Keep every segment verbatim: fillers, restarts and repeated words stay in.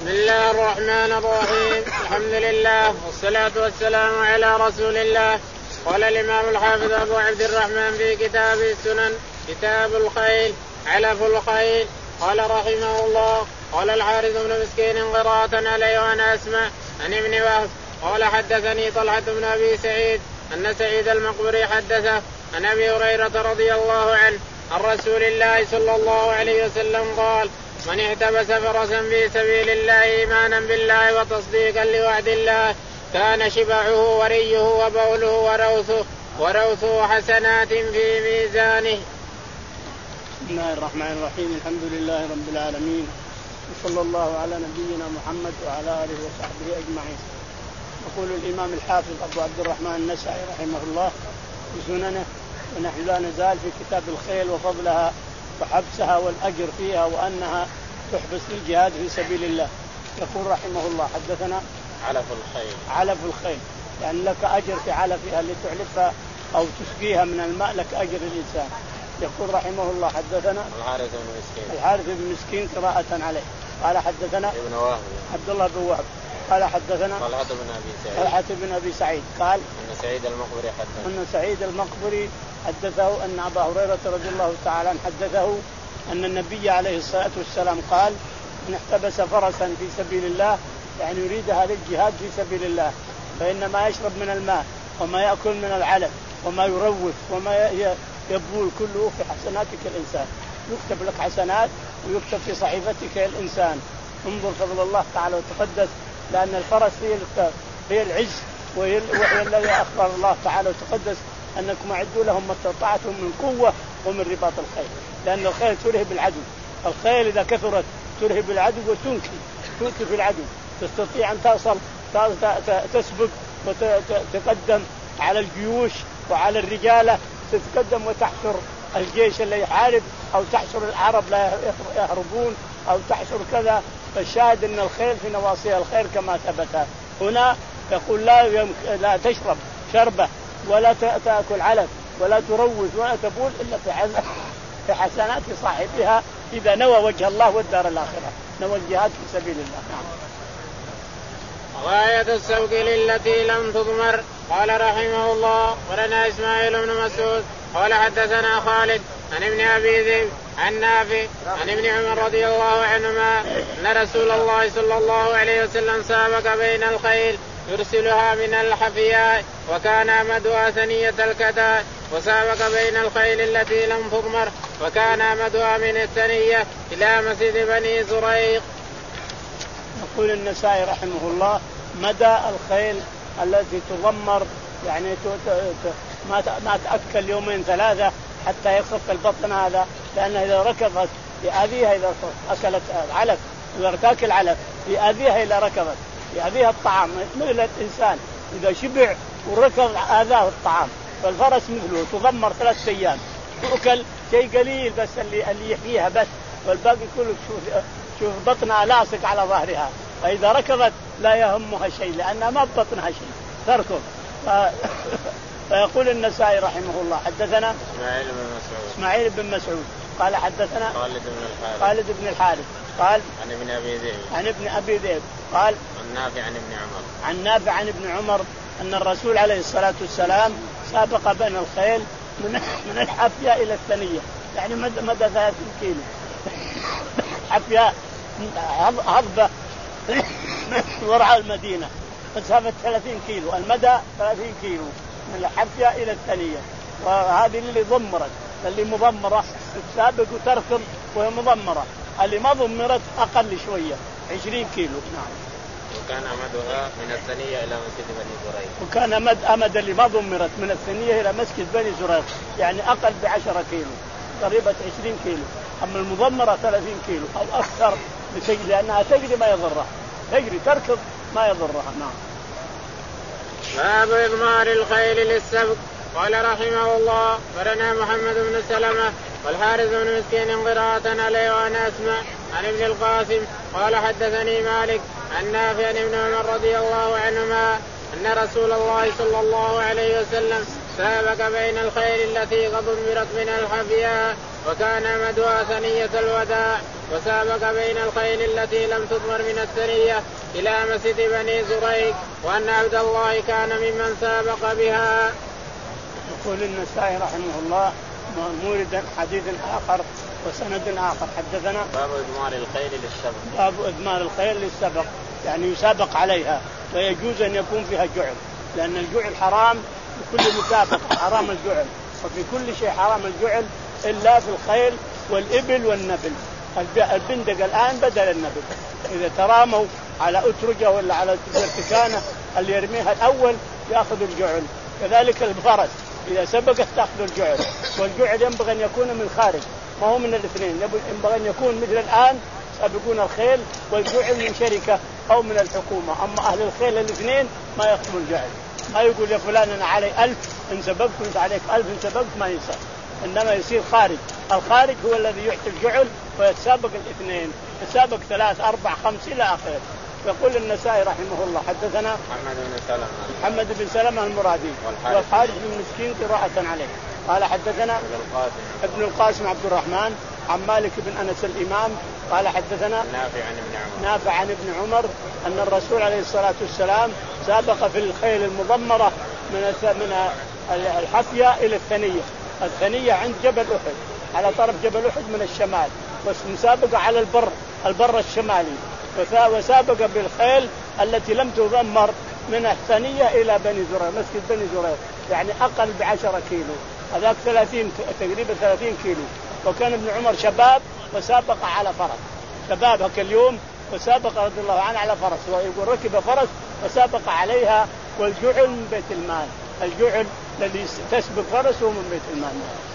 بسم الله الرحمن الرحيم. الحمد لله والصلاة والسلام على رسول الله. قال الإمام الحافظ أبو عبد الرحمن في كتاب السنن كتاب الخيل علف الخيل. قال رحمه الله قال الحارث بن مسكين قراءة علي وأنا أسمع عن ابن وهب قال حدثني طلحة بن أبي سعيد أن سعيد المقبري حدثه عن أبي هريرة رضي الله عنه عن رسول الله صلى الله عليه وسلم قال من احتبس فرسا في سبيل الله إيمانا بالله وتصديقا لوعد الله كان شبعه وريه وبوله وروثه وروثه حسنات في ميزانه. بسم الله الرحمن الرحيم. الحمد لله رب العالمين وصلى الله على نبينا محمد وعلى آله وصحبه أجمعين. يقول الإمام الحافظ أبو عبد الرحمن النسائي رحمه الله في سننه ونحن لا نزال في كتاب الخيل وفضلها وحبسها والأجر فيها وأنها تحبس للجهاد في سبيل الله. يقول رحمه الله حدثنا علف الخيل علف الخيل يعني لك أجر في علفها اللي تعلفها أو تسقيها من الماء لك أجر الإنسان. يقول رحمه الله حدثنا الحارث بن مسكين الحارث بن مسكين قراءة عليه قال حدثنا ابن وهب عبد الله بن وهب قال حدثنا طلحة بن أبي سعيد طلحة بن أبي سعيد قال أن سعيد المقبري حدثه أن سعيد المقبري حدثه أن أبا هريرة رضي الله تعالى عنه حدثه أن النبي عليه الصلاة والسلام قال من احتبس فرسا في سبيل الله يعني يريدها للجهاد في سبيل الله فإنما يشرب من الماء وما يأكل من العلف وما يروث وما يبول كله في حسناتك الإنسان يكتب لك حسنات ويكتب في صحيفتك الإنسان. انظر فضل الله تعالى وتقدس لأن الفرس هي هي العز وهي الذي أخبر الله تعالى وتقدس أنكم أعدوا لهم ما استطعتم من قوة ومن رباط الخيل لأن الخيل ترهب العدو. الخيل إذا كثرت ترهب العدو وتنكي تنكي في العدو تستطيع أن توصل تسبق وتقدم على الجيوش وعلى الرجالة تتقدم وتحشر الجيش اللي يحارب أو تحشر العرب لا يهربون أو تحشر كذا. فالشاهد أن الخيل في نواصيها الخير كما ثبت هنا. يقول لا لا تشرب شربة ولا تأكل علف ولا تروث ولا تبول إلا في حسنات صاحبها إذا نوى وجه الله والدار الآخرة نوى الجهاد في سبيل الله. غاية السوق للتي لم تضمر. قال رحمه الله ولنا إسماعيل بن مسعود قال حدثنا خالد عن ابن أبي ذئب عن نافع عن ابن عمر رضي الله عنهما أن رسول الله صلى الله عليه وسلم سابق بين الخيل يرسلها من الحفياء وكان أمدها ثنية الكتاء وسابق بين الخيل التي لم تضمر وكان أمدها من الثنية إلى مسجد بني زريق. يقول النسائي رحمه الله مدى الخيل التي تضمر يعني ما تأكل يومين ثلاثة حتى يخف البطن هذا لأن إذا ركضت يأذيها إذا أكلت علف إذا تأكل علف يأذيها إذا ركضت يأذيها الطعام مثل الإنسان إذا شبع وركض آذاه الطعام. فالفرس مثله تضمر ثلاث أيام تأكل شيء قليل بس اللي اللي يحييها بس والباقي كله شوف شوف بطنها لاصق على ظهرها فإذا ركضت لا يهمها شيء لأنها ما بطنها شيء تركض. ف... فيقول النسائي رحمه الله حدثنا إسماعيل بن مسعود إسماعيل بن مسعود قال حدثنا خالد بن الحارث خالد بن الحارث قال عن ابن أبي ذئب عن ابن أبي ذئب قال عن نافع عن ابن عمر عن نافع عن ابن عمر أن الرسول عليه الصلاة والسلام سابق بين الخيل من من الحفياء إلى الثنية يعني مدى مدى ثلاثين كيلو حفياء هضبة وراء المدينة مسافة ثلاثين كيلو المدى ثلاثين كيلو من الحفياء إلى الثنية. وهذه اللي ضمرت اللي مضمرة تسابق وتركض وهي مضمرة اللي ما ضمرت أقل شوية عشرين كيلو. نعم. وكان أمدها من الثنية إلى مسجد بني زريق وكان أمد أمد اللي ما ضمرت من الثنية إلى مسجد بني زريق يعني أقل بعشرة كيلو قريبة عشرين كيلو. أما المضمرة ثلاثين كيلو أو أكثر بتجري لأنها تجري ما يضرها تجري تركض ما يضرها. نعم. باب إضمار الخيل للسبق. قال رحمه الله ولنا محمد بن سلمة والحارث بن مسكين قراءة عليه وأنا أسمع عن ابن القاسم قال حدثني مالك عن نافع عن ابن عمر رضي الله عنهما أن رسول الله صلى الله عليه وسلم سابق بين الخيل التي قد ضمرت من الحفياء وكان مدها ثنية الوداع وسابق بين الخيل التي لم تضمر من الثنية إلى مسجد بني زريق وأن عبد الله كان ممن سابق بها. يقول النسائي رحمه الله موردا حديث آخر وسند آخر. حدثنا باب إضمار الخيل للسبق. باب إضمار الخيل للسبق يعني يسابق عليها ويجوز أن يكون فيها جعل لأن الجعل حرام في كل مسابقة حرام الجعل وفي كل شيء حرام الجعل إلا في الخيل والإبل والنبل. البندق الآن بدل النبل إذا تراموا على أترجة ولا على برتكانة اللي يرميها الأول يأخذ الجعل. كذلك الفرس إذا سبقت تأخذ الجعل والجعل ينبغي أن يكون من خارج ما هو من الاثنين ينبغي أن يكون مثل الآن سابقون الخيل والجعل من شركة أو من الحكومة. أما أهل الخيل الاثنين ما يأخذوا الجعل ما يقول يا فلان أنا علي ألف إن سبقت وأنت عليك ألف إن سبقت ما يصير إنما يصير خارج. الخارج هو الذي يعطي الجعل ويتسابق الاثنين يتسابق ثلاث أربع خمس إلى آخره. يقول النسائي رحمه الله حدثنا محمد بن سلمة محمد بن سلمة المرادي والحارث بن مسكين قراءة عليه. قال حدثنا ابن القاسم ابن القاسم عبد الرحمن عن مالك بن أنس الإمام قال حدثنا نافع عن ابن عمر نافع عن ابن عمر أن الرسول عليه الصلاة والسلام سابق في الخيل المضمرة من من الحفية إلى الثنية. الثنية عند جبل أحد على طرف جبل أحد من الشمال ومسابقة على البر البر الشمالي وسابق بالخيل التي لم تضمر من الثنية إلى بني زريق مسجد بني زريق يعني أقل بعشرة كيلو هذاك ثلاثين تقريبا ثلاثين كيلو. وكان ابن عمر شباب وسابق على فرس شباب هك اليوم وسابق رضي الله عنه على فرس ويقول ركب فرس وسابق عليها والجعل من بيت المال. الجعل الذي تسبق فرسه من بيت المال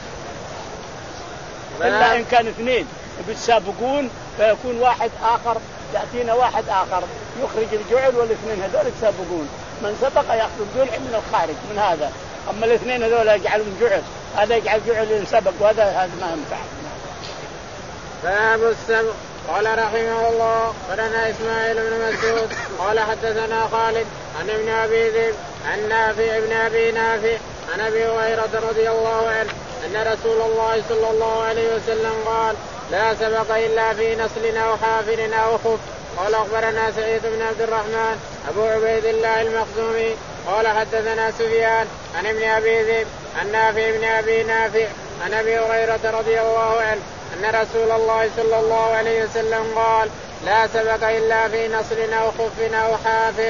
إلا إن كان اثنين بيتسابقون فيكون واحد آخر يأتينا واحد آخر يخرج الجعل والاثنين هذول يتسابقون من سبق يأخذ الجعل من الخارج من هذا. أما الاثنين هذول يجعلون جعل هذا يجعل جعل ينسبق وهذا هذا ما ينفع. باب السبق. قال رحمه الله قالنا إسماعيل بن مسعود قال حدثنا خالد عن ابن أبي ذئب عن نافع ابن أبي نافع عن أبي هريرة رضي الله عنه أن رسول الله صلى الله عليه وسلم قال لا سبق إلا في نصل أو حافر أو خف. قال أخبرنا سعيد بن عبد الرحمن أبو عبيد الله المخزومي قال حدثنا سفيان عن ابن أبي ذئب عن نافع ابن أبي نافع عن أبي هريرة رضي الله عنه أن رسول الله صلى الله عليه وسلم قال لا سبق إلا في نصر أو خف أو حافر.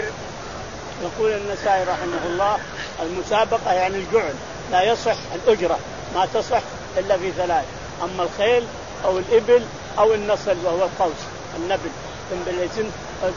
يقول النسائي رحمه الله المسابقة يعني الجعل لا يصح الأجرة ما تصح إلا في ثلاث. أما الخيل أو الإبل أو النصل وهو القوس النبل بالاسم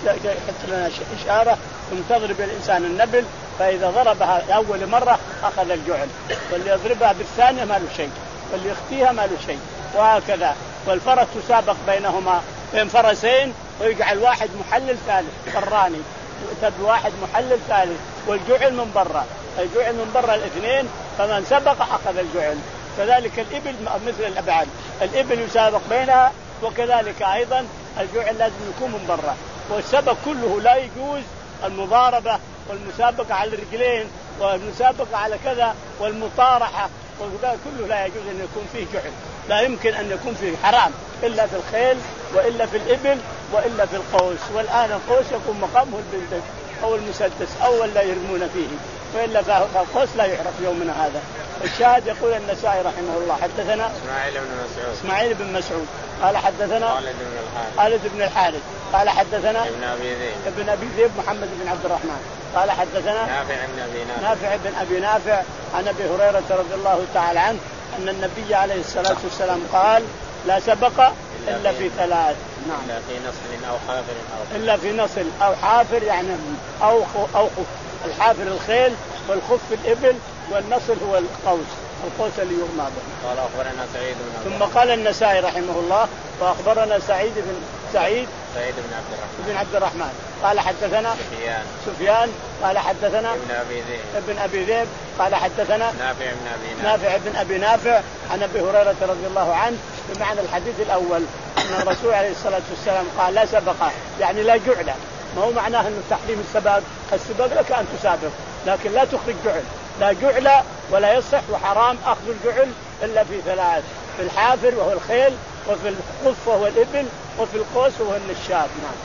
حتى لنا إشارة ثم تضرب الإنسان النبل فإذا ضربها أول مرة أخذ الجعل واللي يضربها بالثانية ما له شيء واللي يخفيها ما له شيء وهكذا. والفرس تسابق بينهما بين فرسين ويجعل واحد محلل ثالث قراني يؤتى واحد محلل ثالث والجعل من برا الجعل من برا الاثنين فمن سبق أخذ الجعل. كذلك الإبل مثل الأبعاد الإبل يسابق بينها وكذلك أيضا الجعل لازم يكون من برا. والسبق كله لا يجوز المضاربة والمسابقة على الرجلين والمسابقة على كذا والمطارحة كله لا يجوز أن يكون فيه جعل. لا يمكن أن يكون فيه حرام إلا في الخيل وإلا في الإبل وإلا في القوس. والآن القوس يكون مقامه البندق أو المسدس أو لا يرمون فيه وإلا فالقوس لا يعرف يومنا هذا. الشاهد يقول النسائي رحمه الله حدثنا إسماعيل بن مسعود إسماعيل بن مسعود قال حدثنا خالد بن الحارث خالد بن الحارث قال حدثنا ابن أبي ذئب ابن أبي ذئب محمد بن عبد الرحمن قال حدثنا نافع بن أبي نافع نافع بن أبي نافع عن أبي هريرة رضي الله تعالى عنه أن النبي عليه الصلاة والسلام قال لا سبق إلا في ثلاث. نعم. إلا في نصل أو حافر أو إلا في نصل أو حافر يعني أو أو خف. الحافر الخيل والخف الإبل والنصل هو القوس القوس اللي يرمى به. قال أخبرنا سعيد بن ثم قال النسائي رحمه الله وأخبرنا سعيد بن سعيد سعيد بن عبد الرحمن بن عبد الرحمن قال حدثنا سفيان سفيان قال حدثنا ابن أبي ذئب ابن أبي ذئب قال حدثنا نافع بن أبي نافع نافع بن أبي نافع عن أبي هريرة رضي الله عنه بمعنى الحديث الأول أن الرسول عليه الصلاة والسلام قال لا سبق يعني لا جعل. ما هو معناه أنه تحريم السباق السباق لك أن تسابق لكن لا تخرج جعل لا جعل ولا يصح وحرام أخذ الجعل إلا في ثلاث في الحافر وهو الخيل وفي الخف وهو الإبل وفي القوس وهو الشاة. نعم.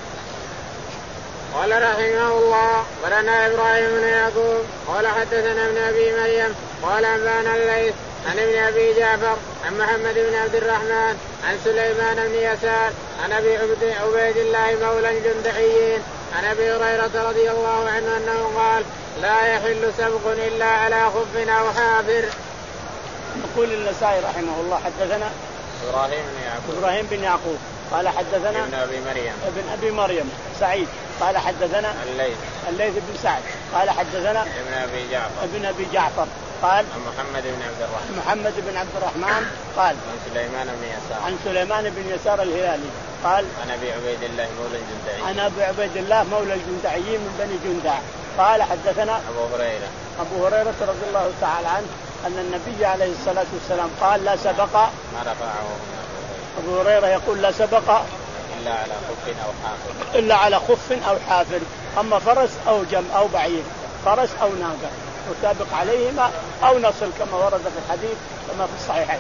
قال رحمه الله ولنا إبراهيم بن يعقوب قال حدثنا ابن أبي مريم قال أنبانا الليث عن ابن أبي جعفر عن محمد بن عبد الرحمن عن سليمان بن يسار عن أبي عبيد الله مولى الجندحيين عن أبي هريرة رضي الله عنه أنه قال لا يحل سبق إلا على خف أو حافر. يقول النسائي رحمه الله حدثنا إبراهيم بن يعقوب إبراهيم بن يعقوب قال حدثنا ابن أبي مريم ابن أبي مريم سعيد قال حدثنا الليث الليث بن سعد قال حدثنا ابن أبي جعفر ابن أبي جعفر قال عن محمد بن عبد الرحمن محمد بن عبد الرحمن قال عن سليمان بن يسار عن سليمان بن يسار الهلالي قال عن أبي عبيد الله مولى الجندعيين عن أبي عبيد الله مولى الجندعيين من بني جندع قال حدثنا أبو هريرة أبو هريرة رضي الله تعالى عنه أن النبي عليه الصلاة والسلام قال لا سبق ما رفعه أبو هريرة يقول لا سبق إلا على خف أو حافر إلا على خف أو حافر أما فرس أو جم أو بعير فرس أو ناقة وسابق عليهما أو نصل كما ورد في الحديث كما في الصحيحين.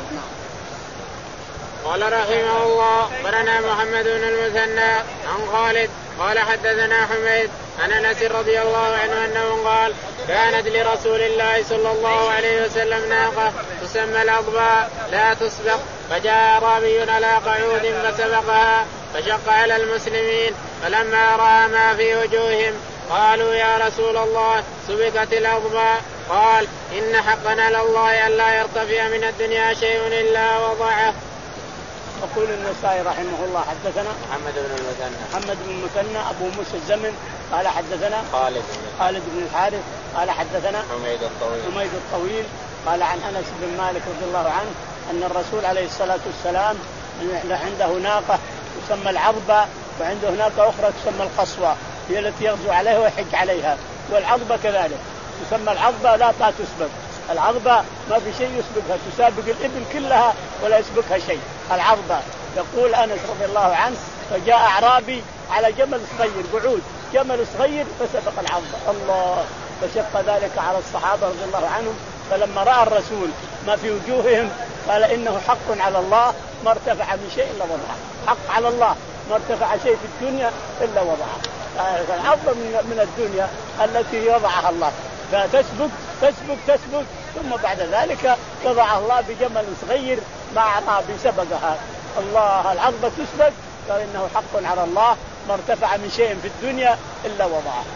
قال رحمه الله برنا محمد بن المثنى عن خالد قال حدثنا حميد عن أنس رضي الله عنه أنه قال كانت لرسول الله صلى الله عليه وسلم ناقة تسمى الأضباء لا تسبق فجاء أعرابي على قعود فسبقها فشق على المسلمين فلما رأى ما في وجوههم قالوا يا رسول الله سبقت الأضباء قال إن حقنا لله ألا يرتفع من الدنيا شيء إلا وضعه. يقول النسائي رحمه الله حدثنا محمد بن المثنى محمد بن المثنى أبو موسى الزمن قال حدثنا خالد خالد بن الحارث قال حدثنا حميد الطويل حميد الطويل قال عن أنس بن مالك رضي الله عنه أن الرسول عليه الصلاة والسلام عنده ناقة تسمى العضبة وعنده ناقة أخرى تسمى القصوى هي التي يغزو عليها ويحج عليها والعضبة كذلك تسمى العضبة لا تسبق العضبة ما في شيء يسبقها تسابق الإبل كلها ولا يسبقها شيء العضبة. يقول أنس رضي الله عنه فجاء أعرابي على جمل صغير قعود جمل صغير فسبق العضبة الله فشق ذلك على الصحابة رضي الله عنهم فلما رأى الرسول ما في وجوههم قال إنه حق على الله ما ارتفع من شيء إلا وضعه حق على الله ما ارتفع شيء في الدنيا إلا وضعه. العضبة من الدنيا التي يضعها الله فتسبق تسبق تسبق ثم بعد ذلك وضع الله بجمل صغير مع أعرابي سبقها الله العضبة تسبق قال إنه حق على الله ما ارتفع من شيء في الدنيا إلا وضعه.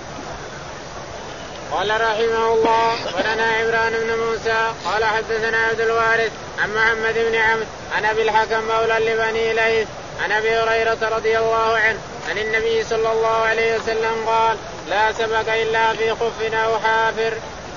قال رحمه الله ولنا عمران بن موسى قال حدثنا عبد الوارث عن محمد بن عبد عن أبي الحكم مولى لبني ليث عن أبي هريرة رضي الله عنه عن النبي صلى الله عليه وسلم قال لا سبق إلا في خف أو حافر.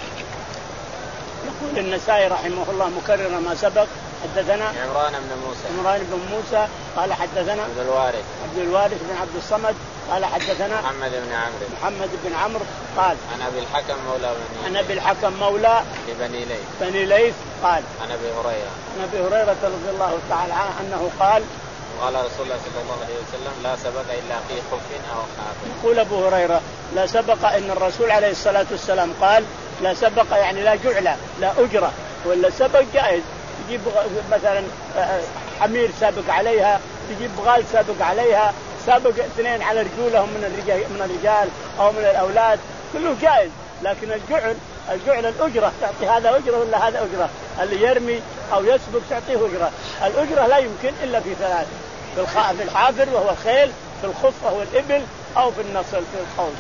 يقول النسائي رحمه الله مكرر ما سبق حدثنا عمران بن موسى عمران بن موسى قال حدثنا عبد الوارث عبد الوارث بن عبد الصمد قال حدثنا محمد بن عمرو محمد بن عمرو قال عن أبي الحكم مولى بني عن أبي الحكم مولى لبني ليث بني ليث قال عن أبي هريرة عن أبي هريرة رضي الله تعالى عنه أنه قال قال رسول الله صلى الله عليه وسلم لا سبق إلا في خف أو حافر. يقول أبو هريرة لا سبق إن الرسول عليه الصلاة والسلام قال لا سبق يعني لا جعل لا أجرة ولا سبق جائز تجيب مثلا حمير سابق عليها تجيب بغال سابق عليها سابق اثنين على رجولهم من الرجال من الرجال أو من الأولاد كله جائز لكن الجعل الجعل الأجرة تعطي هذا أجرة ولا هذا أجرة اللي يرمي أو يسبق تعطيه أجرة الأجرة لا يمكن إلا في ثلاث في الحافر وهو الخيل في الخف وهو الإبل أو في النصل في القوس.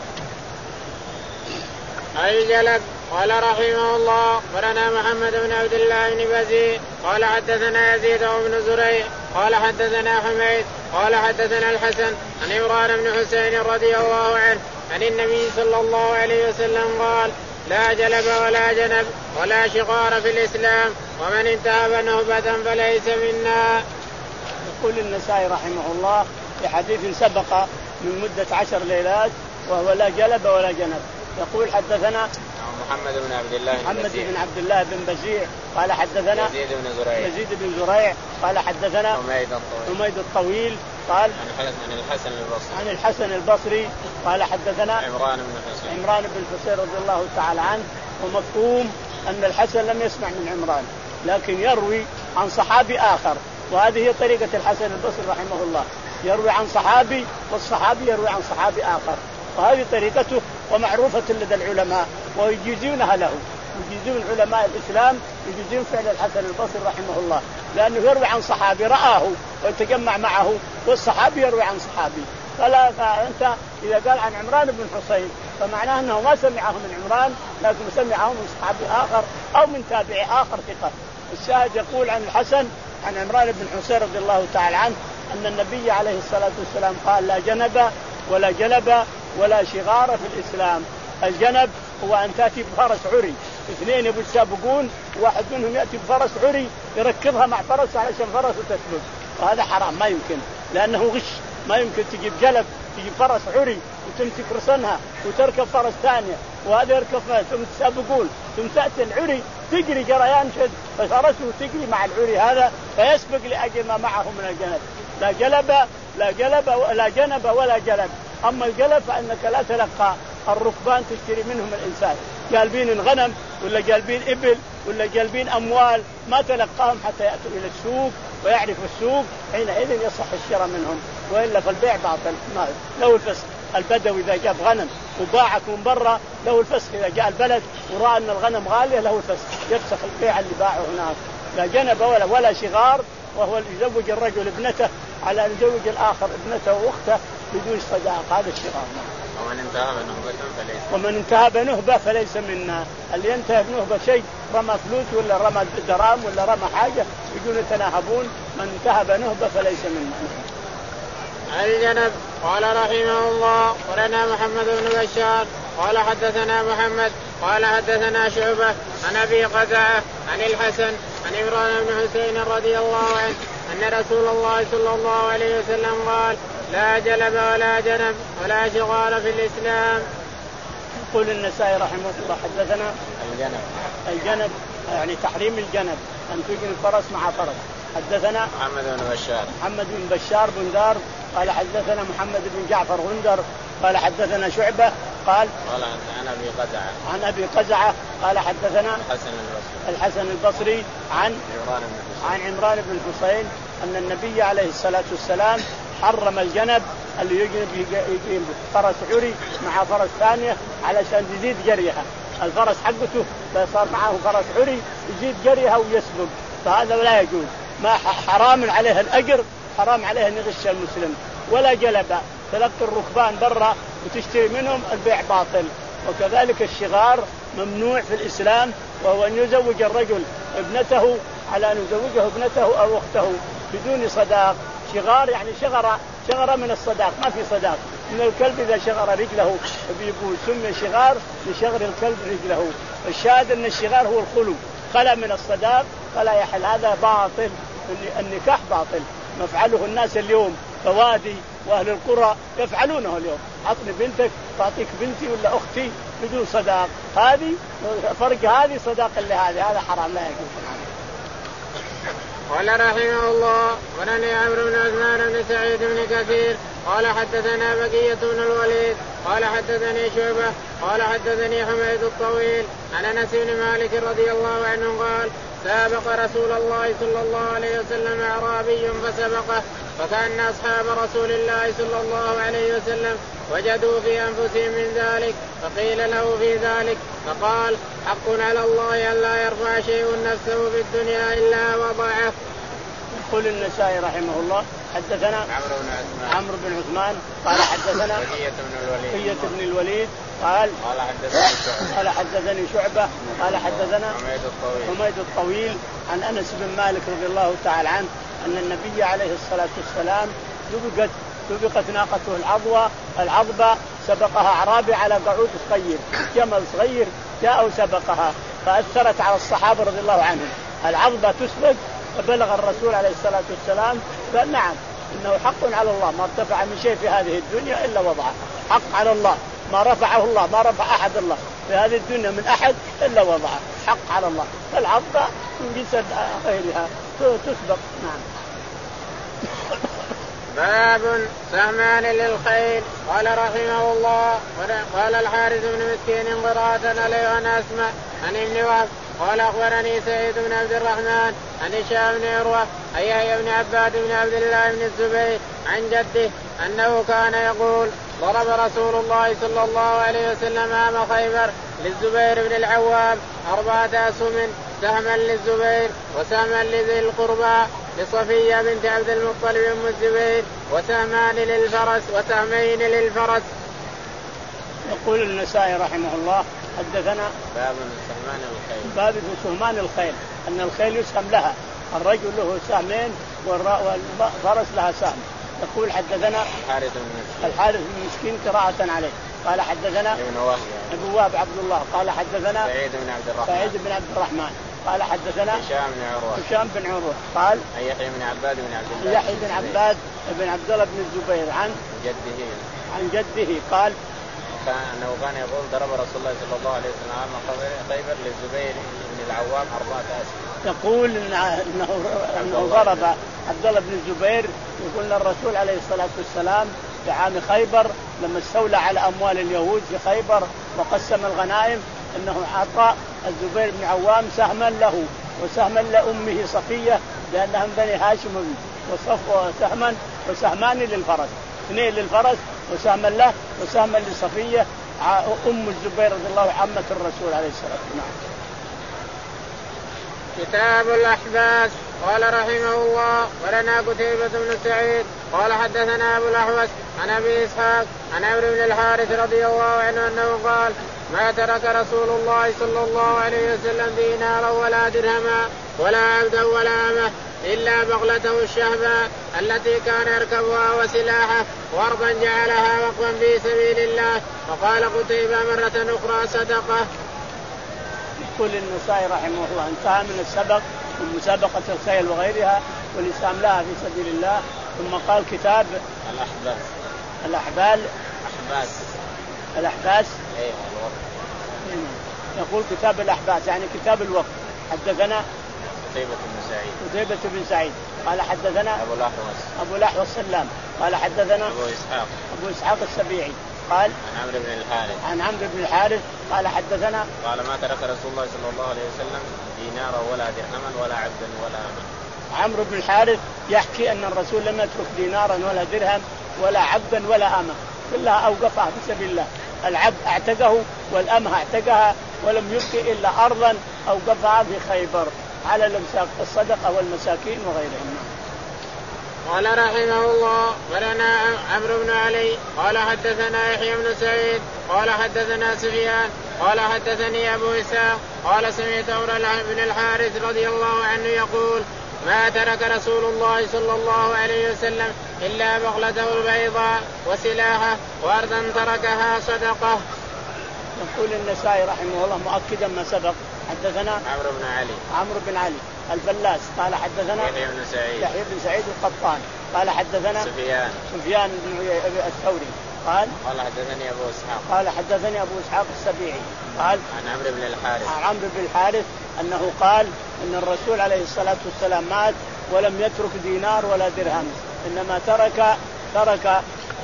أي جلب. قال رحمه الله ورنا محمد بن عبد الله بن بزيد قال حدثنا يزيد بن زريع قال حدثنا حميد قال حدثنا الحسن عن عمران بن حسين رضي الله عنه عن النبي صلى الله عليه وسلم قال لا جلب ولا جنب ولا شقار في الإسلام ومن انتهب نهبة فليس منا. يقول النسائي رحمه الله في حديث سبق من مدة عشر ليلات وهو لا جلب ولا جنب. يقول حدثنا محمد بن عبد الله محمد بن عبد الله بن بزيع قال حدثنا يزيد بن زريع يزيد بن زريع قال حدثنا حميد الطويل حميد الطويل قال عن الحسن البصري عن الحسن البصري قال حدثنا عمران بن حسين عمران بن حسين رضي الله تعالى عنه. ومفهوم أن الحسن لم يسمع من عمران لكن يروي عن صحابي آخر وهذه هي طريقة الحسن البصري رحمه الله، يروي عن صحابي والصحابي يروي عن صحابي آخر، وهذه طريقته ومعروفة لدى العلماء ويجيزونها له، يجيزون علماء الإسلام يجيزون فعل الحسن البصري رحمه الله، لأنه يروي عن صحابي رآه ويتجمع معه، والصحابي يروي عن صحابي. فلا فأنت إذا قال عن عمران بن حسين فمعناه أنه ما سمعه من عمران لكن سمعه من صحابي آخر أو من تابعي آخر ثقة. الشاهد يقول عن الحسن عن عمران بن حسين رضي الله تعالى عنه أن النبي عليه الصلاة والسلام قال لا جنب ولا جلب ولا شغار في الإسلام. الجنب هو أن تأتي بفرس عري، اثنين يبو يسابقون واحد منهم يأتي بفرس عري يركبها مع فرس علشان فرسه تسبق، وهذا حرام ما يمكن لأنه غش. ما يمكن تجيب جلب تجيب فرس عري وتمسك رسنها وتركب فرس ثانية وهذا يركب ثم تسابقون ثم تأتي العري تجري جريان شد ففرسه تجري مع العري هذا فيسبق لأجل ما معه من الجنب. لا جلب لا جلب ولا جنب ولا جلب. أما الجلب فإنك لا تلقى الركبان تشتري منهم الإنسان، جالبين الغنم ولا جالبين إبل ولا جالبين أموال، ما تلقاهم حتى يأتوا إلى السوق ويعرف السوق حينئذ يصح الشراء منهم، وإلا فالبيع باطل. له الفسخ. البدوي إذا جاب غنم وباعك من برا له الفسخ، إذا جاء البلد ورأى أن الغنم غالية له الفسخ، يفسخ البيع اللي باعه هناك. لا جنب ولا ولا شغار، وهو يزوج الرجل ابنته على أن يزوج الآخر ابنته وأخته بدون صداق، هذا الشغار. ومن انتهى بنهبة فليس ومن انتهى بنهبة فليس منا. اللي ينتهى بنهبة شيء رمى فلوس ولا رمى درام ولا رمى حاجة يجون يتناهبون، من انتهى بنهبة فليس منا. الجنب. قال رحمه الله ولنا محمد بن بشار قال حدثنا محمد قال حدثنا شعبة عن أبي قزعة عن الحسن عن عمران بن حسين رضي الله عنه أن رسول الله صلى الله عليه وسلم قال لا جلب ولا جنب ولا شغال في الإسلام. يقول النسائي رحمه الله حدثنا الجنب. الجنب يعني تحريم الجنب أن تجن الفرس مع فرس. حدثنا محمد بن بشار محمد بن بشار بن دار قال حدثنا محمد بن جعفر غندر قال حدثنا شعبة قال قال عن أبي قزعة عن أبي قزعة قال حدثنا الحسن البصري الحسن البصري عن عمران بن عن عمران بن حسين أن النبي عليه الصلاة والسلام حرم الجنب اللي يجنب يجيب فرس عري مع فرس ثانية علشان يزيد جريها. الفرس حقته صار معه فرس عري يزيد جريها ويسبق، فهذا لا يجوز. ما حرام عليه الأجر، حرام عليه أن يغش المسلم. ولا جلب تلقي الركبان برا وتشتري منهم، البيع باطل. وكذلك الشغار ممنوع في الإسلام، وهو أن يزوج الرجل ابنته على أن يزوجه ابنته أو أخته بدون صداق. شغار يعني شغرة شغرة من الصداق، ما في صداق. من الكلب إذا شغر رجله بيقول سمي شغار لشغر الكلب رجله. الشاهد أن الشغار هو الخلو، خلى من الصداق فلا يحل، هذا باطل. النكاح باطل، مفعله الناس اليوم بوادي وأهل القرى يفعلونه اليوم. عطني بنتك تعطيك بنتي ولا أختي بدون صداق، هذه فرق هذه صداق اللي هذه هذا حرام لا يجوز. قال رحمه الله ولني عمرو بن عثمان بن سعيد بن كثير قال حدثنا بقية بن الوليد قال حدثني شعبة قال حدثني حميد الطويل عن أنس بن مالك رضي الله عنه قال سابق رسول الله صلى الله عليه وسلم أعرابي فسبقه، فكأن أصحاب رسول الله صلى الله عليه وسلم وجدوا في أنفسهم من ذلك، فقيل له في ذلك فقال حق على الله أن لا يرفع شيء نفسه في الدنيا إلا وضعه. يقول النسائي رحمه الله حدثنا عمرو بن عثمان عمرو بن عثمان قال حدثنا بقية بن الوليد بقية بن الوليد قال قال حدثني شعبة قال حدثني شعبة قال حدثنا حميد الطويل حميد الطويل عن أنس بن مالك رضي الله تعالى عنه أن النبي عليه الصلاة والسلام سبقت سبقت ناقته العضوة العضبة سبقها أعرابي على قعود صغير، جمل صغير جاء وسبقها فأثرت على الصحابة رضي الله عنهم. العضبة تسبق، فبلغ الرسول عليه الصلاة والسلام قال نعم إنه حق على الله ما ارتفع من شيء في هذه الدنيا إلا وضعه. حق على الله ما رفعه الله، ما رفع أحد الله في هذه الدنيا من أحد إلا وضعه، حق على الله. فالعضبة من جسد غيرها تسبق. نعم. باب سهمان للخيل. قال رحمه الله قال الحارث بن مسكين قراءة عليه وأنا أسمع عن ابن وهب قال أخبرني سعيد بن عبد الرحمن عن هشام بن عروة عن يحيى بن عباد بن عبد الله بن الزبير عن جده أنه كان يقول ضرب رسول الله صلى الله عليه وسلم عام خيبر للزبير بن العوام أربعة أسهم، سهما للزبير وسهما لذي القربى لصفية بنت عبد المطلب أم الزبير وسهمان للفرس وسهمين للفرس. يقول النسائي رحمه الله حدثنا باب سهمان الخيل، باب سهمان الخيل، أن الخيل يسهم لها، الرجل له سهمين والفرس لها سهم. يقول حدثنا الحارث بن مسكين قراءة عليه قال حدثنا ابو وهب عبد الله قال حدثنا سعيد بن عبد الرحمن سعيد بن عبد الرحمن قال حدثنا هشام بن عروة هشام بن عروة قال يحيى بن عباد بن عبد الله يحيى بن عباد بن عبد الله بن الزبير عن جده عن جده قال أنه كان يقول ضرب رسول الله صلى الله عليه وسلم عام خيبر للزبير بن العوام أربعة أسهم. يقول إنه إنه ضرب عبد الله بن الزبير، يقول الرسول عليه الصلاة والسلام في عام خيبر لما استولى على أموال اليهود في خيبر وقسم الغنائم أنه أعطى الزبير بن عوام سهما له وسهما لأمه صفية لأنها من بني هاشم، وسهما وسهمان للفرس، اثنين للفرس وسهما له وسهما لصفية أم الزبير رضي الله عمة الرسول عليه الصلاة والسلام. كتاب الأحباس. قال رحمه الله ولنا قتيبة بن سعيد قال حدثنا أبو الأحوص عن أبي إسحاق عن عمرو بن الحارث رضي الله عنه أنه قال ما ترك رسول الله صلى الله عليه وسلم دينارا ولا درهما ولا عبدا ولا أمه إلا بغلته الشهباء التي كان يركبها وسلاحه وأرضا جعلها وقفا في سبيل الله. وقال قتيبة مرة أخرى صدقة. يقول النسائي رحمه الله انتهى من السبق من مسابقة الخيل وغيرها والإسلام لها في سبيل الله، ثم قال كتاب الأحباس الأحبال أحباس الأحباس أيوة. يقول كتاب الأحباس يعني كتاب الوقت. حدثنا قتيبة بن سعيد قتيبة بن سعيد قال حدثنا أبو الأحوص أبو الأحوص سلام قال حدثنا أبو إسحاق أبو إسحاق السبيعي قال عن عمرو بن الحارث عن عمرو بن الحارث قال حدثنا قال ما ترك رسول الله صلى الله عليه وسلم دينارا ولا درهما ولا عبدا ولا أمة. عمرو بن الحارث يحكي أن الرسول لم يترك دينارا ولا درهم ولا عبدا ولا أمة، كلها أوقفها في سبيل الله. العبد اعتقه والأمة اعتقها ولم يبقي إلا أرضا أوقفها في خيبر على الصدقة والمساكين وغيرهم. قال رحمه الله ولنا عمرو بن علي قال حدثنا يحيى بن سعيد قال حدثنا سفيان قال حدثني أبو إسحاق قال سمعت عمرو بن الحارث رضي الله عنه يقول ما ترك رسول الله صلى الله عليه وسلم إلا بغلته البيضاء وسلاحه وأرضا تركها صدقة. يقول النسائي رحمه الله مؤكدا ما سبق حدثنا عمرو بن علي عمرو بن علي الفلاس قال حدثنا يحيى بن سعيد يحيى بن سعيد القطان قال حدثنا سفيان سفيان بن الثوري قال قال حدثني أبو إسحاق قال حدثني أبو إسحاق السبيعي قال عن عمرو بن الحارث عن عمرو بن الحارث أنه قال أن الرسول عليه الصلاة والسلام مات ولم يترك دينار ولا درهم، إنما ترك ترك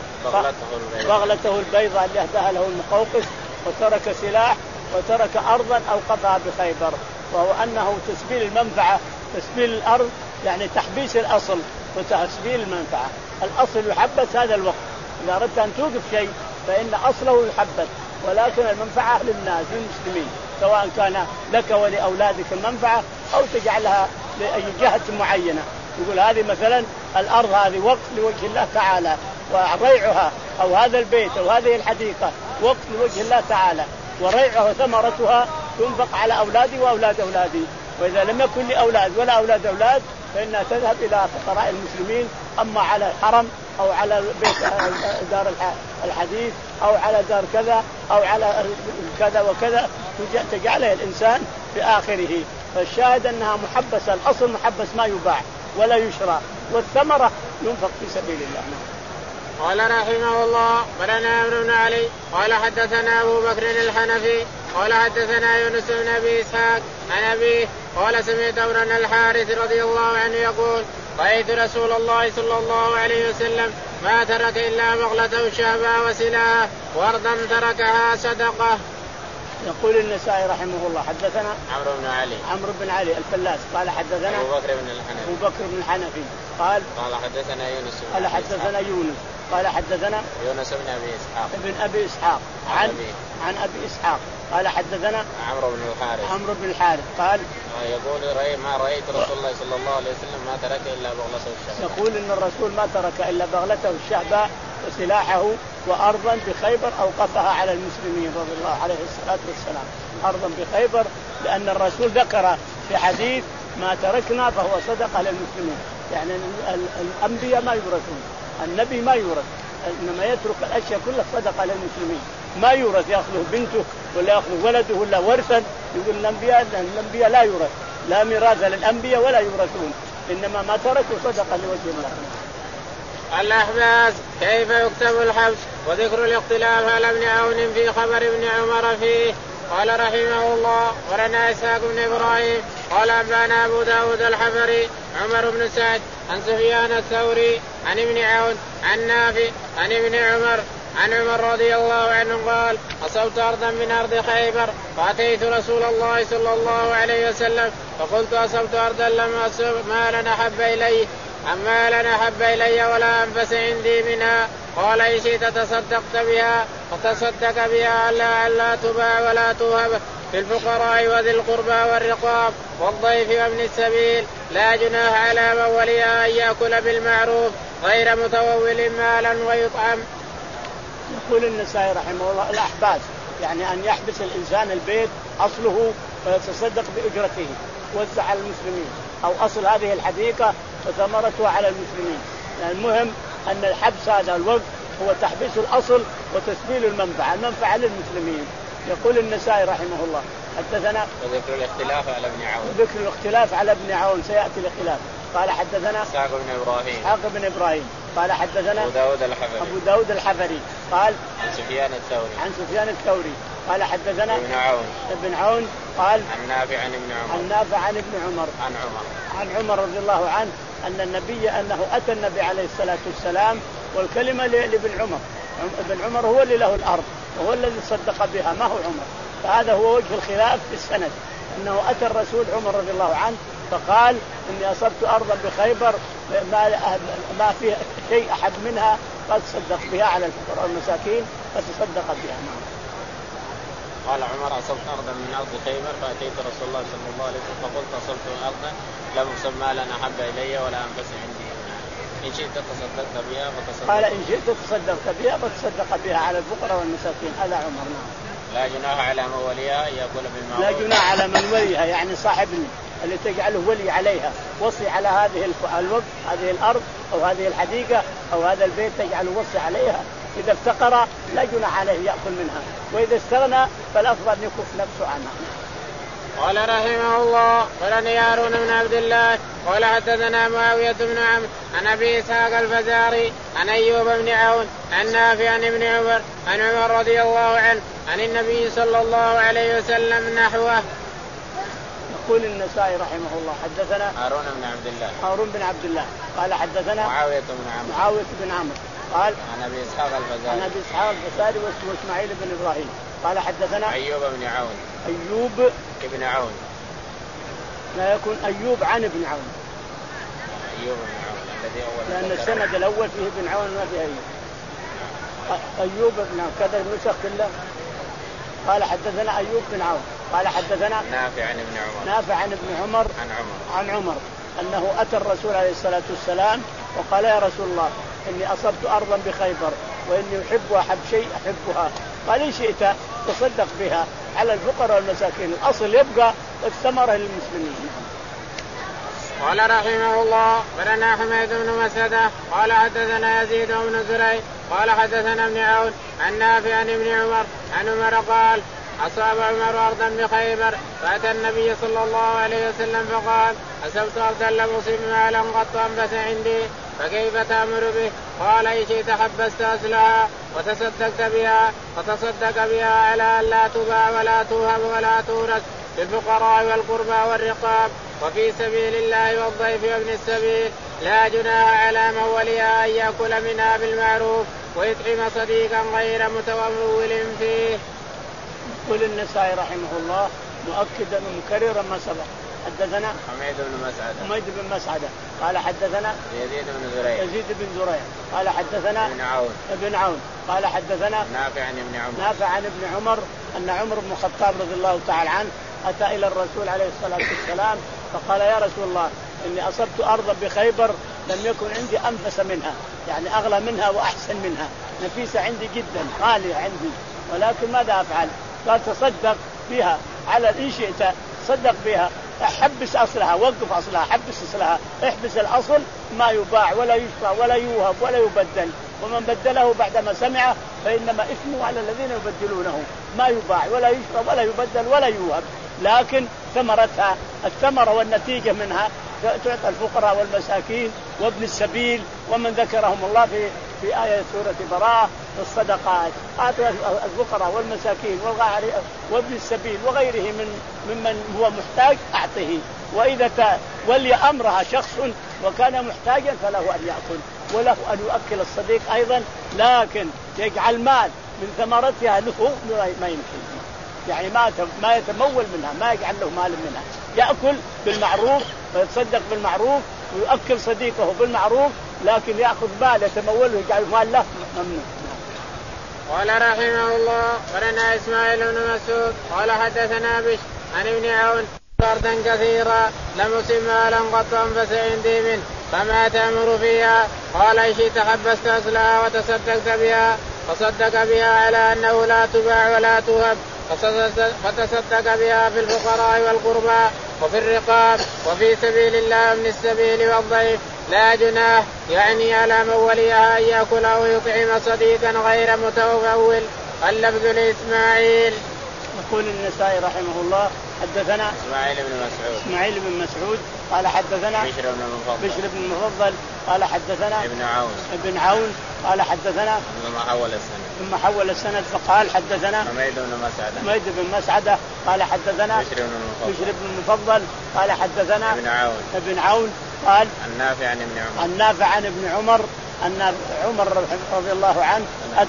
بغلته البيضاء اللي أهداها له المقوقس، وترك سلاح، وترك أرضا أوقفها بخيبر، وهو أنه تسبيل المنفعة تسبيل الأرض يعني تحبيس الأصل وتسبيل المنفعة. الأصل يحبس هذا الوقت، إذا أردت أن توقف شيء فإن أصله يحبس، ولكن المنفعة للناس للمسلمين، سواء كان لك ولأولادك المنفعة أو تجعلها لأي جهة معينة. يقول هذه مثلا الأرض هذه وقف لوجه الله تعالى، وريعها أو هذا البيت أو هذه الحديقة وقف لوجه الله تعالى، وريعها وثمرتها تنفق على أولادي وأولاد أولادي، وإذا لم يكن لي أولاد ولا أولاد أولاد فإنها تذهب إلى فقراء المسلمين. أما على الحرم أو على بيت دار الحديث أو على دار كذا أو على كذا وكذا تجعلها الإنسان في آخره. فالشاهد أنها محبسة، الأصل محبس ما يباع ولا يشرى، والثمرة ينفق في سبيل الله. قال رحمه الله ولنا عمرو بن علي قال حدثنا أبو بكر الحنفي قال حدثنا يونس بن أبي إسحاق عن أبيه قال سمعت عمرو بن الحارث رضي الله عنه يقول رأيت رسول الله صلى الله عليه وسلم ما ترك إلا بغلته الشهباء وسلاحه وأرضا تركها صدقة. يقول النسائي رحمه الله حدثنا عمرو بن علي عمرو بن علي الفلاس قال حدثنا أبو بكر بن الحنفي أبو بكر بن الحنفي قال قال حدثنا يونس قال حدثنا يونس قال حدثنا يونس بن أبي إسحاق ابن أبي إسحاق عن عن أبي إسحاق قال حدثنا عمرو بن الحارث عمرو بن الحارث قال يقول رأي ما رأيت رسول الله صلى الله عليه وسلم ما ترك إلا بغلته الشعباء. يقول إن الرسول ما ترك إلا بغلته الشعباء وسلاحه وأرضا بخيبر أوقفها على المسلمين رضي الله عليه الصلاة والسلام. أرضا بخيبر لأن الرسول ذكر في حديث ما تركنا فهو صدقة للمسلمين. يعني الأنبياء ما يورثون، النبي ما يورث، إنما يترك الأشياء كلها صدقة للمسلمين. ما يورث يأخذه بنته ولا يأخذ ولده ولا ورثا. يقول الأنبياء الأنبياء لا يورث، لا ميراث للأنبياء ولا يورثون، إنما ما تركوا صدقة لوجه الله. الأحباس كيف يكتب الحبس وذكر الاختلاف على ابن عون في خبر ابن عمر فيه. قال رحمه الله ولنا إسحاق بن إبراهيم قال أنبانا أبو داود الحفري عمر بن سعد عن سفيان الثوري عن ابن عون عن نافع عن ابن عمر عن عمر رضي الله عنه قال أصبت أرضا من أرض خيبر فأتيت رسول الله صلى الله عليه وسلم فقلت أصبت أرضا لم أصب مالا أحب إلي أما لن أحب إلي ولا أنفس عندي منها. قال إن شئت تصدقت بها فتصدق بها ألا ألا تباع ولا توهب في الفقراء وذي القربى والرقاب والضيف وابن السبيل لا جناح على من وليها أن يأكل بالمعروف غير متوول مالا ويطعم. يقول النسائي رحمه الله الأحباس يعني أن يحبس الإنسان البيت أصله ويتصدق بأجرته وزع على المسلمين، أو أصل هذه الحديقة وثمرتها على المسلمين. يعني المهم أن الحبس هذا الوقت هو تحبيس الأصل وتسبيل المنفعة، المنفعة للمسلمين. يقول النسائي رحمه الله حدثنا وذكر الاختلاف على ابن عون ذكر الاختلاف على ابن عون سيأتي الاختلاف. قال حدثنا إسحاق بن إبراهيم إسحاق بن إبراهيم قال حدثنا أبو داود الحفري أبو داود الحفري قال عن سفيان الثوري عن سفيان الثوري قال حدثنا ابن عون ابن عون قال عن نافع عن ابن عمر عن نافع عن ابن عمر عن عمر عن عمر رضي الله عنه أن النبي أنه أتى النبي عليه الصلاة والسلام والكلمة لابن عمر. ابن عمر هو اللي له الأرض وهو الذي صدق بها ما هو عمر، فهذا هو وجه الخلاف في السند. أنه أتى الرسول عمر رضي الله عنه فقال إني أصبت أرضا بخيبر ما, ما فيه شيء أحد منها فتصدق بها على الفقراء والمساكين فتصدق بها. قال عمر أصبت أرضا من أرض خيبر فأتيت رسول الله صلى الله عليه وسلم فقلت أصبت أرضا لم أصب مالا أحب إلي ولا أنفس عندي إن شئت تصدقت بها فتصدق. قال إن شئت تصدقت بها فتصدق بها على الفقراء والمساكين. هذا عمر. نعم. لا جناح على من وليها أن يأكل بالمعروف. لا جناح على من وليها يعني صاحبني اللي تجعله ولي عليها وصي على هذه الوقت هذه الأرض أو هذه الحديقة أو هذا البيت تجعله وصي عليها. إذا افتقر لا جناح عليه يأكل منها، وإذا استغنى فالأفضل أن يكف نفسه عنها. قال رحمه الله ولن هارون بن عبد الله قال حدثنا معاوية بن عمرو عن أبي إسحاق الفزاري عن أيوب بن عون عن نافع عن ابن عمر عن عمر رضي الله عنه عن النبي صلى الله عليه وسلم نحوه. يقول النسائي رحمه الله حدثنا هارون بن عبد الله هارون بن عبد الله قال حدثنا معاوية بن عمرو معاوية بن عمرو قال عن أبي إسحاق الفزاري عن أبي إسحاق الفزاري واسمه إسماعيل بن إبراهيم قال حدثنا أيوب بن عون أيوب ابن عون لا يكون أيوب عن ابن عون أيوب بن عون الذي أول لأن السند الأول فيه ابن عون ما فيه أيوب. أيوب بن عون كذا النسخ كله. قال حدثنا أيوب بن عون قال حدثنا نافع عن ابن عمر نافع عن ابن عمر عن عمر عن عمر أنه أتى الرسول عليه الصلاة والسلام وقال يا رسول الله إني أصبت أرضا بخيبر وإني أحب أحب شيء أحبها. قال إن شئت تصدق بها على الفقراء والمساكين الأصل يبقى والثمرة للمسلمين. قال رحمه الله ولنا حميد بن مسعدة قال حدثنا يزيد بن زريع قال حدثنا ابن عون عن نافع عن ابن عمر عن عمر قال أصاب عمر أرضا بخيبر فأتى النبي صلى الله عليه وسلم فقال أصبت أرضا لم أصب مالا قط أنبت عندي فكيف تأمر به؟ قال إن شئت حبست أصلها وتصدقت بها فتصدق بها على أن لا تباع ولا توهب ولا تورث للفقراء والقربى والرقاب وفي سبيل الله والضيف وابن السبيل لا جناح على من وليها أن يأكل منها بالمعروف ويطعم صديقا غير متمول فيه. يقول النسائي رحمه الله مؤكدا ومكررا ما سبق. حدثنا حميد بن مسعدة حميد بن مسعدة قال حدثنا يزيد بن زريع يزيد بن زريع قال حدثنا ابن عون ابن عون قال حدثنا نافع عن ابن عمر نافع عن ابن عمر أن عمر بن الخطاب رضي الله تعالى عنه أتى إلى الرسول عليه الصلاة والسلام فقال يا رسول الله إني أصبت أرضا بخيبر لم يكن عندي أنفس منها، يعني أغلى منها وأحسن منها، نفيسة عندي جدا غالية عندي، ولكن ماذا أفعل؟ قال تصدق بها على إن شئت، تصدق بها، حبس أصلها، وقف أصلها، حبس أصلها، احبس الأصل، ما يباع ولا يشرى ولا يوهب ولا يبدل، ومن بدله بعدما سمعه فإنما إثمه على الذين يبدلونه، ما يباع ولا يشرى ولا يبدل ولا يوهب، لكن ثمرتها الثمرة والنتيجة منها تعطى الفقراء والمساكين وابن السبيل ومن ذكرهم الله في في آية سورة براءة الصدقات، أعطى الفقراء والمساكين وابن السبيل وغيره من ممن هو محتاج أعطه، وإذا ولي أمرها شخص وكان محتاجا فله أن يأكل وله أن يؤكل الصديق أيضا، لكن يجعل مال من ثمرتها له ما يمكن، يعني ما ما يتمول منها، ما يجعل له مال منها، يأكل بالمعروف ويتصدق بالمعروف ويؤكل صديقه بالمعروف، لكن يأخذ مال يتموله ويجعل مال له ممنوع. قال رحمه الله قرنا إسماعيل بن مسعود قال حدثنا بش عن ابن عون فردا كثيرا لم يصب مالا قط أنفس عندي منه فما تأمر فيها؟ قال إن شئت حبست أصلها وتصدقت بها، فصدق بها على أنه لا تباع ولا توهب، فتصدق بها في الفقراء والقربى وفي الرقاب وفي سبيل الله وابن السبيل والضيف لا جناح، يعني على من وليها أن يأكل أو يطعم صديقا غير متفول. اللفظ لإسماعيل. يقول النسائي رحمه الله حدثنا إسماعيل بن مسعود إسماعيل بن مسعود قال حدثنا بشر بن المفضل بشر بن المفضل قال حدثنا ابن عون ابن عون قال حدثنا ثم حول السند ثم حول السند فقال حدثنا حميد بن مسعدة حميد بن مسعدة قال حدثنا بشر بن المفضل بشر بن المفضل قال حدثنا ابن عون ابن عون قال النافع عن ابن عمر النافع عن ابن عمر أن عمر رضي الله عنه أت...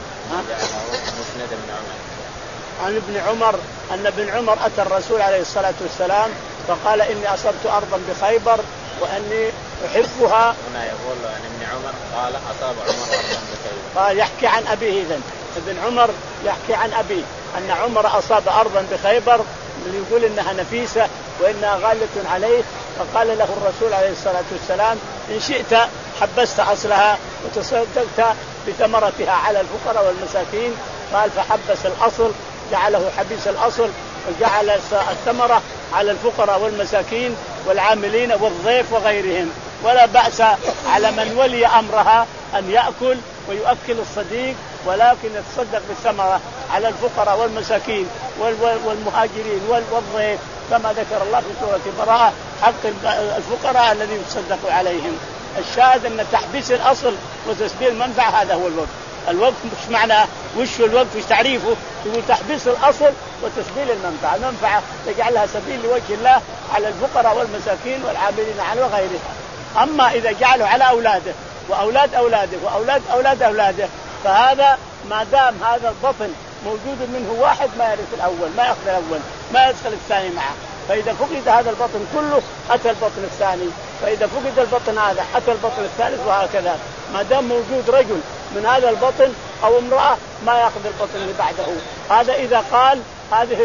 مسند ابن عمر عن ابن عمر أن ابن عمر أتى الرسول عليه الصلاة والسلام فقال إني أصبت أرضا بخيبر وأني أحبها. هنا يقول عن ابن عمر قال أصاب عمر أرضا بخيبر، قال يحكي عن أبيه إذن ابن عمر يحكي عن أبيه أن عمر أصاب أرضا بخيبر يقول إنها نفيسة وإنها غالية عليه، فقال له الرسول عليه الصلاة والسلام إن شئت حبست أصلها وتصدقت بثمرتها على الفقراء والمساكين، قال فحبس الأصل جعله حبيس الأصل وجعل الثمرة على الفقراء والمساكين والعاملين والضيف وغيرهم، ولا بأس على من ولي أمرها أن يأكل ويؤكل الصديق، ولكن يتصدق بالثمرة على الفقراء والمساكين والمهاجرين والضيف كما ذكر الله في سورة براءة حق الفقراء الذي يتصدق عليهم. الشاهد أن تحبيس الأصل وتسبيل المنفعة هذا هو الوقف. الوقف مش معناه وش الوقف مش تعريفه، يقول تحبيس الأصل وتسبيل المنفعة، المنفعة تجعلها سبيل لوجه الله على الفقراء والمساكين والعاملين على وغيرها. أما إذا جعله على أولاده وأولاد أولاده وأولاد أولاد أولاده فهذا ما دام هذا البطن موجود منه واحد ما يرث الأول، ما يأخذ الأول، ما يدخل الثاني معه، فإذا فقد هذا البطن كله أتى البطن الثاني، فإذا فقد البطن هذا أتى البطن الثالث، وهكذا ما دام موجود رجل من هذا البطن أو امرأة ما يأخذ البطن اللي بعده. هذا إذا قال هذه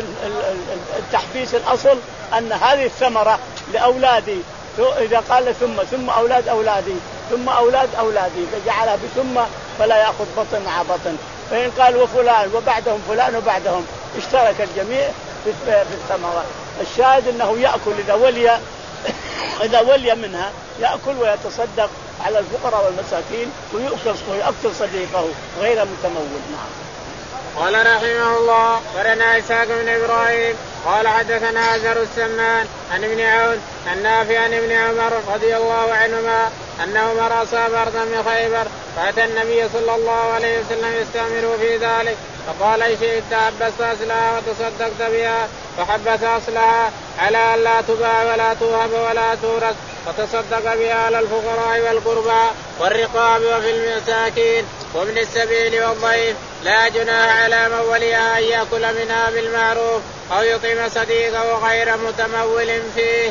التحبيس الأصل أن هذه الثمرة لأولادي، إذا قال ثم ثم أولاد أولادي ثم أولاد أولادي فجعلها بثم فلا يأخذ بطن مع بطن، فإن قال وفلان وبعدهم فلان وبعدهم اشترك الجميع في الثمرة. الشاهد أنه يأكل إذا ولي إذا ولي منها يأكل ويتصدق على الفقراء والمساكين ويؤكل ويؤكل صديقه غير متمول. نعم. قال رحمه الله قرنا إسحاق بن إبراهيم قال حدثنا أزهر السمان عن ابن عون النافع عن ابن عمر رضي الله عنهما أن عمر أصاب أرضا من خيبر فأتى النبي صلى الله عليه وسلم يستأمره في ذلك فقال إن شئت حبست أصلها وتصدقت بها، فحبس أصلها على أن لا تباع ولا توهب ولا تورث، فتصدق بها على الفقراء والقربى والرقاب وفي المساكين وابن السبيل والضيف لا جناح على من وليها أن يأكل منها بالمعروف أو يطعم صديقه غير متمول فيه.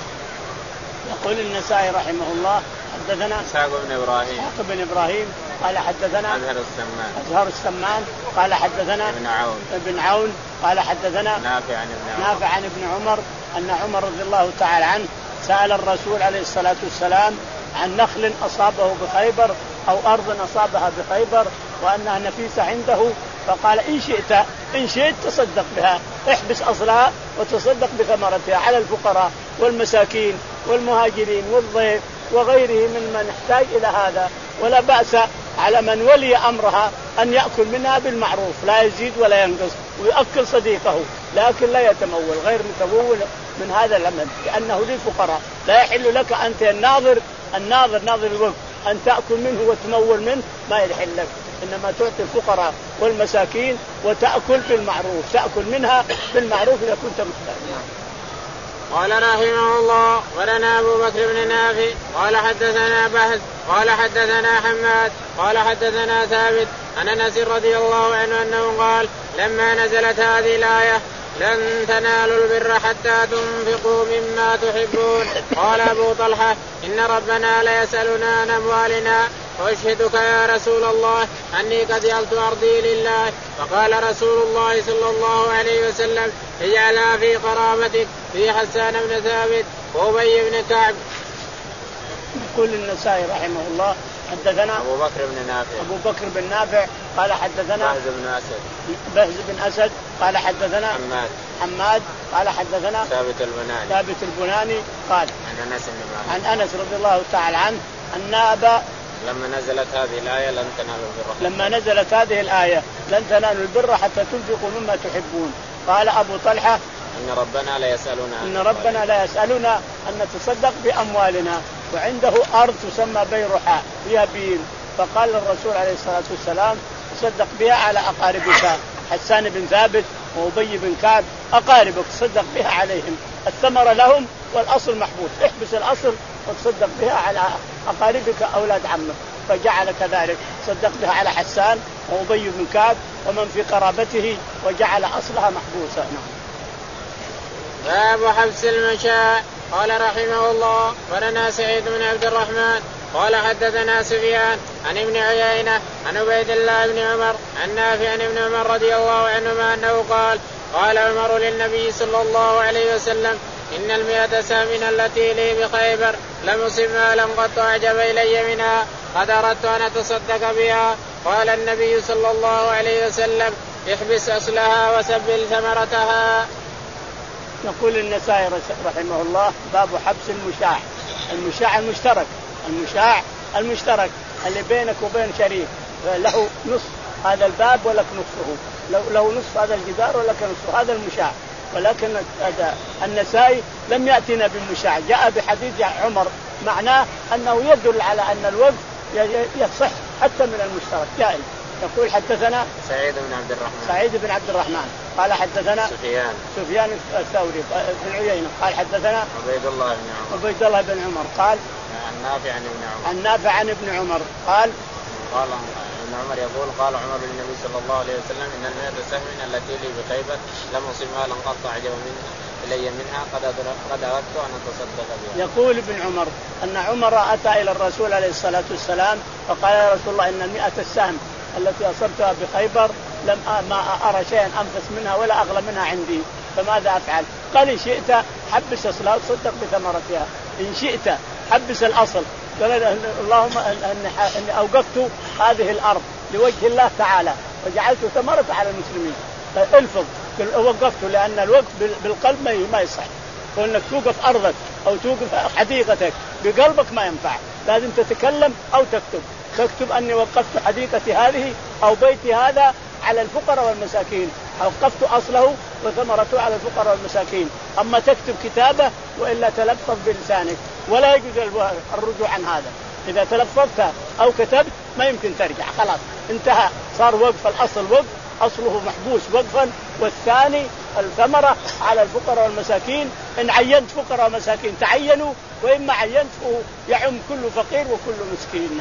يقول النسائي رحمه الله حدثنا إسحاق بن إبراهيم إسحاق بن إبراهيم قال حدثنا أزهر السمان أزهر السمان قال حدثنا ابن عون ابن عون قال حدثنا نافع عن ابن نافع عن ابن عمر أن عمر رضي الله تعالى عنه سأل الرسول عليه الصلاة والسلام عن نخل أصابه بخيبر أو أرض أصابها بخيبر وأنها نفيسة عنده، فقال إن شئت إن شئت تصدق بها، احبس أصلها وتصدق بثمرتها على الفقراء والمساكين والمهاجرين والضيف وغيره من من يحتاج إلى هذا، ولا بأس على من ولي أمرها أن يأكل منها بالمعروف لا يزيد ولا ينقص ويأكل صديقه، لكن لا يتمول غير متمول من هذا العمل لأنه للفقراء. لا يحل لك أنت الناظر الناظر ناظر الوقت أن تأكل منه وتمول منه، ما يحل لك، إنما تعطي الفقراء والمساكين وتأكل بالمعروف، تأكل منها بالمعروف إذا كنت محتاج. قال رحمه الله ولنا أبو بكر بن نافع قال حدثنا بهز قال حدثنا حماد قال حدثنا ثابت عن أنس رضي الله عنه أنه قال لما نزلت هذه الآية لن تنالوا البر حتى تنفقوا مما تحبون قال أبو طلحة إن ربنا ليسألنا عن أموالنا وأشهدك يا رسول الله أني قد جعلت أرضي لله، فقال رسول الله صلى الله عليه وسلم اجعلها في قرابتك في حسان بن ثابت وأبي بن كعب. يقول النسائي رحمه الله حدثنا أبو بكر بن نافع أبو بكر بن نافع قال حدثنا بهز بن أسد بهز بن أسد قال حدثنا حماد حماد قال حدثنا ثابت البناني ثابت البناني قال عن أنس بن مالك عن أنس رضي الله تعالى عنه أن أبا لما نزلت هذه الآية لن تنالوا البر لما نزلت هذه الآية لن تنالوا البر حتى تنفقوا مما تحبون، قال أبو طلحة إن ربنا لا يسألنا إن ربنا لا يسألنا أن نتصدق بأموالنا، وعنده أرض تسمى بيرحاء فيها بير، فقال الرسول عليه الصلاة والسلام تصدق بها على أقاربك حسان بن ثابت وأبي بن كعب أقاربك تصدق بها عليهم، الثمرة لهم والأصل محبوس، احبس الأصل وتصدق بها على أقاربك أولاد عمك، فجعل كذلك صدق بها على حسان وأبي بن كعب ومن في قرابته وجعل أصلها محبوسة. باب حبس المشاء. قال رحمه الله ولنا سعيد بن عبد الرحمن قال حدثنا سفيان عن ابن عيينة عن عبيد الله بن عمر عن نافع عن ابن عمر رضي الله عنهما أنه قال قال عمر للنبي صلى الله عليه وسلم إن المئة سهم التي لي بخيبر لمصب مالا قد أعجب إلي منها قد أردت أن أتصدق بها. قال النبي صلى الله عليه وسلم احبس أصلها وسبل ثمرتها. يقول النسائي رحمه الله باب حبس المشاع. المشاع المشترك المشاع المشترك اللي بينك وبين شريك له نصف هذا الباب ولك نصفه، لو له نصف هذا الجدار ولك نصف، هذا المشاع. ولكن النسائي لم يأتنا بالمشاع، جاء بحديث عمر معناه أنه يدل على أن الوقف يصح حتى من المشترك جائز. يقول حدثنا سعيد بن عبد الرحمن سعيد بن عبد الرحمن قال حدثنا سفيان سفيان الثوري بن عيينة قال حدثنا عبيد الله بن عمر عبيد الله بن عمر قال عن نافع عن ابن عمر عن نافع عن ابن عمر قال قال ابن عمر يقول قال عمر للنبي صلى الله عليه وسلم إن المئة سهم التي لي بخيبر لم أصب مالا قد أعجب إلي منها قد قد أردت أن أتصدق بها. يقول ابن عمر أن عمر أتى إلى الرسول عليه الصلاة والسلام فقال يا رسول الله إن المئة السهم التي أصبتها بخيبر لم ما أرى شيئا أنفس منها ولا أغلى منها عندي، فماذا أفعل؟ قال إن شئت حبس أصلها وتصدق بثمرتها، إن شئت حبس الأصل. قال اللهم أني أوقفت هذه الأرض لوجه الله تعالى وجعلت ثمرة على المسلمين، الفظ وقفته، لأن الوقف بالقلب ما يصح، وأنك توقف أرضك أو توقف حديقتك بقلبك ما ينفع، لازم تتكلم أو تكتب. تكتب أني وقفت حديقتي هذه أو بيتي هذا على الفقراء والمساكين، وقفت أصله وثمرته على الفقراء والمساكين. أما تكتب كتابة وإلا تلفظ بلسانك، ولا يجوز الرجوع عن هذا. إذا تلفظت أو كتبت ما يمكن ترجع، خلاص انتهى، صار وقف الأصل وقف أصله محبوس وقفا، والثاني الثمرة على الفقراء والمساكين. إن عينت فقراء ومساكين تعينوا، وإما عينت يعم كل فقير وكل مسكين. نعم.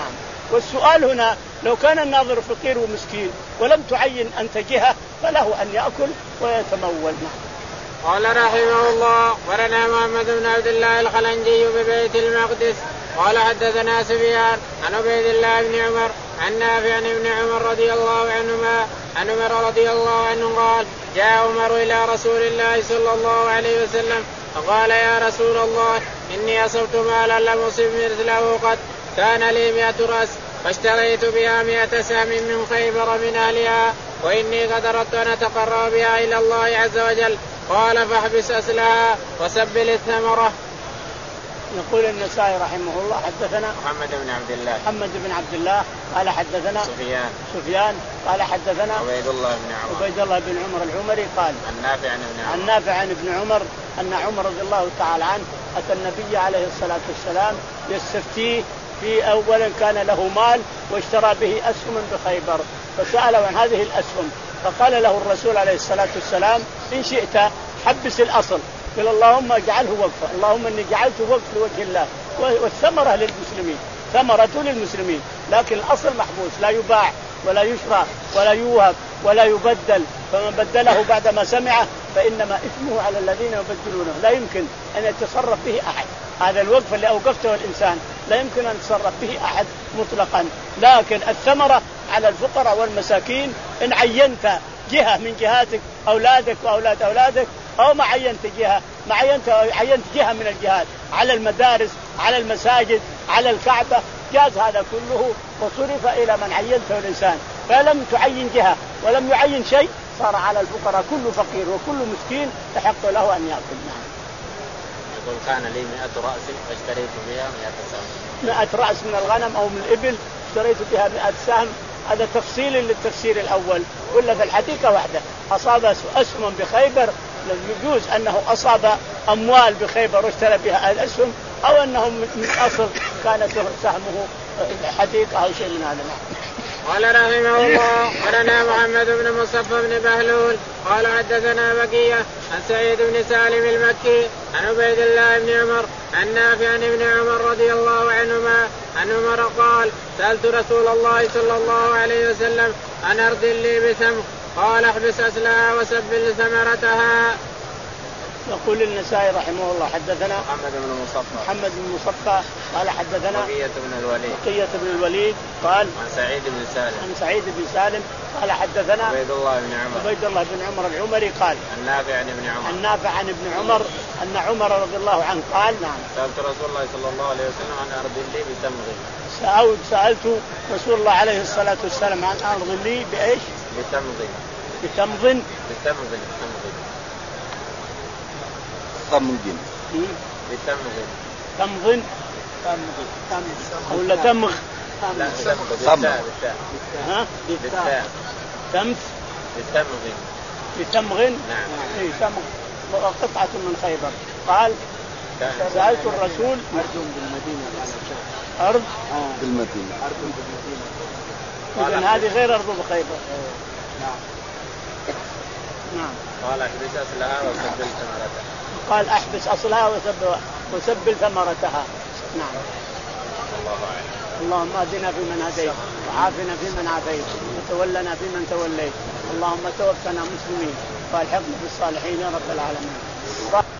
والسؤال هنا لو كان الناظر فقير ومسكين ولم تعين أنت جهة فله أن يأكل ويتمول. قال رحمه الله ورنا محمد بن عبد الله الخلنجي ببيت المقدس قال حدثنا سفيان عن عبيد الله بن عمر عن نافع عن ابن عمر رضي الله عنهما عن عمر رضي الله عنه قال جاء عمر إلى رسول الله صلى الله عليه وسلم فقال يا رسول الله إني أصبت مالا لم أصب مثله قد كان لي مئة رأس فاشتريت بها مئة سهم من خيبر من أهلها وإني قد أردت أن أتقرب بها إلى الله عز وجل قال فاحبس أسلها وسبل الثمرة. يقول النسائي رحمه الله حدثنا محمد بن عبد الله محمد بن عبد الله قال حدثنا سفيان سفيان قال حدثنا عبيد الله بن عمر عبيد الله بن عمر العمري قال عن نافع عن ابن عمر عن نافع عن ابن عمر أن عمر رضي الله تعالى عنه أتى النبي عليه الصلاة والسلام يستفتيه في أولا كان له مال واشترى به أسهم بخيبر فسأله عن هذه الأسهم فقال له الرسول عليه الصلاة والسلام إن شئت حبس الأصل قال اللهم اجعله وقفا اللهم اني جعلته وقف لوجه الله والثمرة للمسلمين ثمرة للمسلمين لكن الأصل محبوس لا يباع ولا يشرى ولا يوهب ولا يبدل فمن بدله بعدما سمعه فإنما إثمه على الذين يبدلونه لا يمكن أن يتصرف به أحد. هذا الوقف اللي أوقفته الإنسان لا يمكن أن يتصرف به أحد مطلقا لكن الثمرة على الفقراء والمساكين إن عينت جهة من جهاتك أولادك وأولاد أولادك أو ما عينت جهة ما عينت عينت جهة من الجهات على المدارس على المساجد على الكعبة جاز هذا كله وصرف إلى من عينته الإنسان فلم تعين جهة ولم يعين شيء صار على الفقراء كل فقير وكل مسكين يحق له أن يأكل. يقول كان لي مئة رأس فاشتريت بها مئة سهم مئة رأس من الغنم أو من الإبل اشتريت بها مئة سهم هذا تفصيل للتفسير الأول ولا في الحقيقة واحدة أصاب أسهم بخيبر يجوز أنه أصاب أموال بخيبر واشترى بها الأسهم أو أنه من أصل كان سهمه حقيقة أو شيء من هذا. قال رحمه الله ولنا محمد بن مصطفى بن بهلول قال حدثنا بقية عن سعيد بن سالم المكي عن عبيد الله بن عمر عن نافع عن ابن عمر رضي الله عنهما عن عمر قال سألت رسول الله صلى الله عليه وسلم عن أرض لي بثمر قال احبس أسلها وسبل ثمرتها. يقول النسائي رحمه الله حدثنا محمد بن مصطفى محمد بن مصطفى قال حدثنا بقية بن الوليد بقية بن الوليد قال عن سعيد بن سالم عن سعيد بن سالم قال حدثنا عبيد الله بن عمر عبيد الله بن عمر العمري قال عن نافع عن ابن عمر عن نافع عن ابن عمر أن عمر رضي الله عنه قال نعم سألت رسول الله صلى الله عليه وسلم عن أرض لي بتمغ سألت سألت رسول الله عليه الصلاة والسلام عن أرض لي بإيش بتمغ بتمغ بتمغ تمغ بتمغ تمغ ولا تمغ لا تمغ ها بالتاء تمث بتمغ بتمغ نعم اي تمغ قطعة من خيبر قال سألت الرسول أرض بالمدينة أرض بالمدينة أرض بالمدينة إذن هذه غير أرض بخيبر. نعم نعم قال احبس أصلها وسبل ثمرتها قال احبس أصلها وسبل وسبل ثمرتها. نعم الله أعلم. اللهم اهدنا فيمن هديت وعافنا فيمن عافيت وتولنا فيمن توليت اللهم توفنا مسلمين والحقنا بالصالحين يا رب العالمين.